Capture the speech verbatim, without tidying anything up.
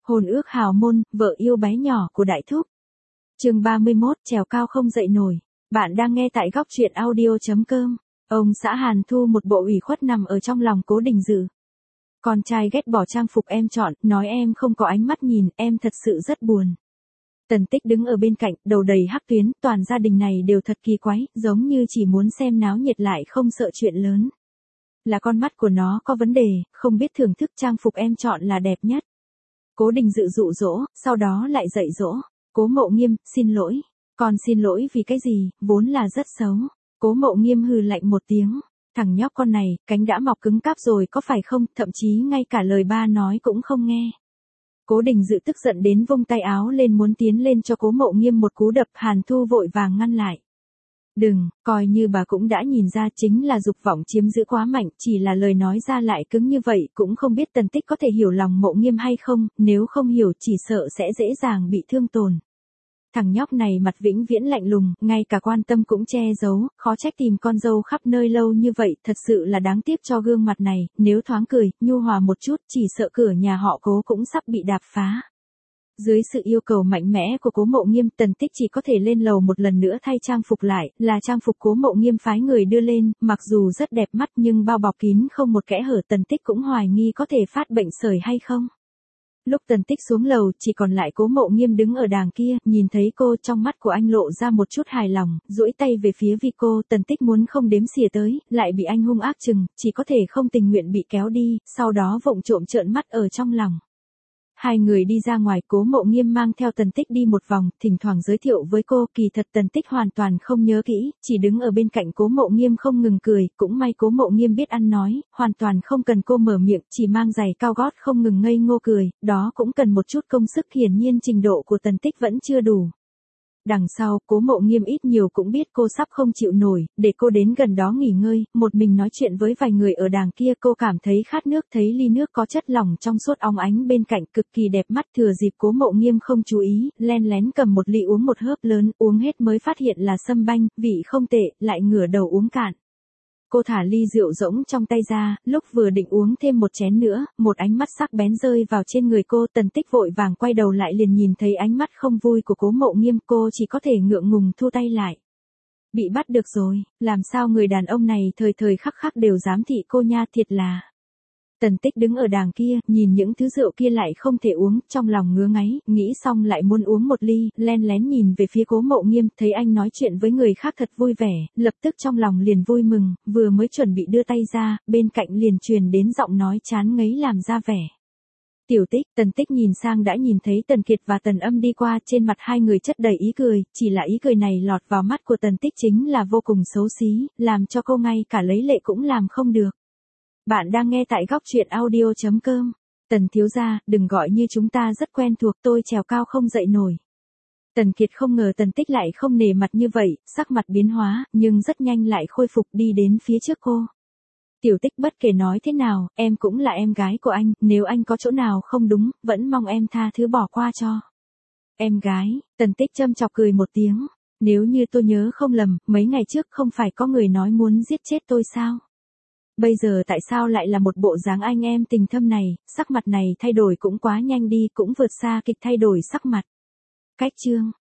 Hôn ước hào môn, vợ yêu bé nhỏ của Đại Thúc. Chương ba mươi mốt, trèo cao không dậy nổi. Bạn đang nghe tại góc truyện audio chấm com. Ông xã Hàn Thu một bộ ủy khuất nằm ở trong lòng Cố Đình Dự. Con trai ghét bỏ trang phục em chọn, nói em không có ánh mắt nhìn, em thật sự rất buồn. Tần Tích đứng ở bên cạnh, đầu đầy hắc tuyến, toàn gia đình này đều thật kỳ quái, giống như chỉ muốn xem náo nhiệt lại không sợ chuyện lớn. Là con mắt của nó có vấn đề, không biết thưởng thức trang phục em chọn là đẹp nhất. Cố Đình Dự dụ dỗ, sau đó lại dạy dỗ. Cố Mộ Nghiêm, xin lỗi. Con xin lỗi vì cái gì, vốn là rất xấu. Cố Mộ Nghiêm hừ lạnh một tiếng. Thằng nhóc con này, cánh đã mọc cứng cáp rồi có phải không, thậm chí ngay cả lời ba nói cũng không nghe. Cố Đình Dự tức giận đến vung tay áo lên muốn tiến lên cho Cố Mộ Nghiêm một cú đập. Hàn Thu vội vàng ngăn lại. Đừng, coi như bà cũng đã nhìn ra chính là dục vọng chiếm giữ quá mạnh, chỉ là lời nói ra lại cứng như vậy, cũng không biết Tần Tích có thể hiểu lòng Mộ Nghiêm hay không, nếu không hiểu chỉ sợ sẽ dễ dàng bị thương tổn. Thằng nhóc này mặt vĩnh viễn lạnh lùng, ngay cả quan tâm cũng che giấu, khó trách tìm con dâu khắp nơi lâu như vậy, thật sự là đáng tiếc cho gương mặt này, nếu thoáng cười, nhu hòa một chút, chỉ sợ cửa nhà họ Cố cũng sắp bị đạp phá. Dưới sự yêu cầu mạnh mẽ của Cố Mộ Nghiêm, Tần Tích chỉ có thể lên lầu một lần nữa thay trang phục lại, là trang phục Cố Mộ Nghiêm phái người đưa lên, mặc dù rất đẹp mắt nhưng bao bọc kín không một kẽ hở. Tần Tích cũng hoài nghi có thể phát bệnh sởi hay không. Lúc Tần Tích xuống lầu, chỉ còn lại Cố Mộ Nghiêm đứng ở đàng kia, nhìn thấy cô, trong mắt của anh lộ ra một chút hài lòng, duỗi tay về phía vi cô. Tần Tích muốn không đếm xỉa tới, lại bị anh hung ác chừng, chỉ có thể không tình nguyện bị kéo đi, sau đó vụng trộm trợn mắt ở trong lòng. Hai người đi ra ngoài, Cố Mộ Nghiêm mang theo Tần Tích đi một vòng, thỉnh thoảng giới thiệu với cô, kỳ thật Tần Tích hoàn toàn không nhớ kỹ, chỉ đứng ở bên cạnh Cố Mộ Nghiêm không ngừng cười, cũng may Cố Mộ Nghiêm biết ăn nói, hoàn toàn không cần cô mở miệng, chỉ mang giày cao gót không ngừng ngây ngô cười, đó cũng cần một chút công sức, hiển nhiên trình độ của Tần Tích vẫn chưa đủ. Đằng sau, Cố Mộ Nghiêm ít nhiều cũng biết cô sắp không chịu nổi, để cô đến gần đó nghỉ ngơi, một mình nói chuyện với vài người ở đàng kia. Cô cảm thấy khát nước, thấy ly nước có chất lỏng trong suốt óng ánh bên cạnh cực kỳ đẹp mắt. Thừa dịp Cố Mộ Nghiêm không chú ý, len lén cầm một ly uống một hớp lớn, uống hết mới phát hiện là sâm banh, vị không tệ, lại ngửa đầu uống cạn. Cô thả ly rượu rỗng trong tay ra, lúc vừa định uống thêm một chén nữa, một ánh mắt sắc bén rơi vào trên người cô. Tần Tích vội vàng quay đầu lại liền nhìn thấy ánh mắt không vui của Cố Mộ Nghiêm, cô chỉ có thể ngượng ngùng thu tay lại. Bị bắt được rồi, làm sao người đàn ông này thời thời khắc khắc đều giám thị cô nha, thiệt là. Tần Tích đứng ở đàng kia, nhìn những thứ rượu kia lại không thể uống, trong lòng ngứa ngáy, nghĩ xong lại muốn uống một ly, len lén nhìn về phía Cố Mộ Nghiêm, thấy anh nói chuyện với người khác thật vui vẻ, lập tức trong lòng liền vui mừng, vừa mới chuẩn bị đưa tay ra, bên cạnh liền truyền đến giọng nói chán ngấy làm ra vẻ. Tiểu Tích. Tần Tích nhìn sang đã nhìn thấy Tần Kiệt và Tần Âm đi qua, trên mặt hai người chất đầy ý cười, chỉ là ý cười này lọt vào mắt của Tần Tích chính là vô cùng xấu xí, làm cho cô ngay cả lấy lệ cũng làm không được. Bạn đang nghe tại góc truyện audio chấm com. Tần thiếu gia, đừng gọi như chúng ta rất quen thuộc, tôi trèo cao không dậy nổi. Tần Kiệt không ngờ Tần Tích lại không nể mặt như vậy, sắc mặt biến hóa, nhưng rất nhanh lại khôi phục, đi đến phía trước cô. Tiểu Tích, bất kể nói thế nào, em cũng là em gái của anh, nếu anh có chỗ nào không đúng, vẫn mong em tha thứ bỏ qua cho. Em gái. Tần Tích châm chọc cười một tiếng. Nếu như tôi nhớ không lầm, mấy ngày trước không phải có người nói muốn giết chết tôi sao? Bây giờ tại sao lại là một bộ dáng anh em tình thâm này, sắc mặt này thay đổi cũng quá nhanh đi, cũng vượt xa kịch thay đổi sắc mặt. Cách chương.